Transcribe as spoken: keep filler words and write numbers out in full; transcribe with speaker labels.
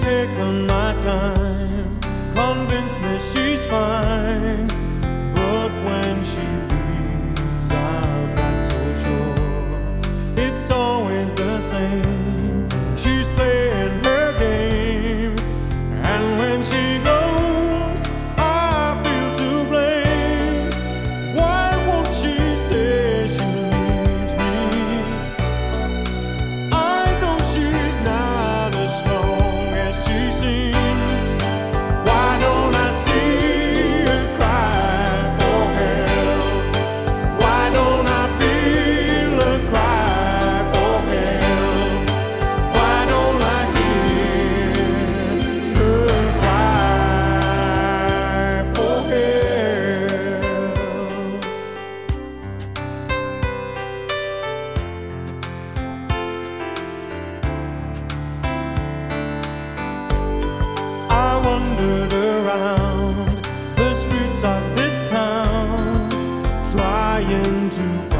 Speaker 1: taken my time, convinced me she's fine, but when she leaves I'm not so sure. It's always the same, she's playing her game, and when she goes I feel to blame. Why won't she say she needs me? I know she's not as strong as she seems. Why don't I see her cry for help? Why don't I feel her cry for help? Why don't I hear her cry for help? I wandered around the streets of this town, trying to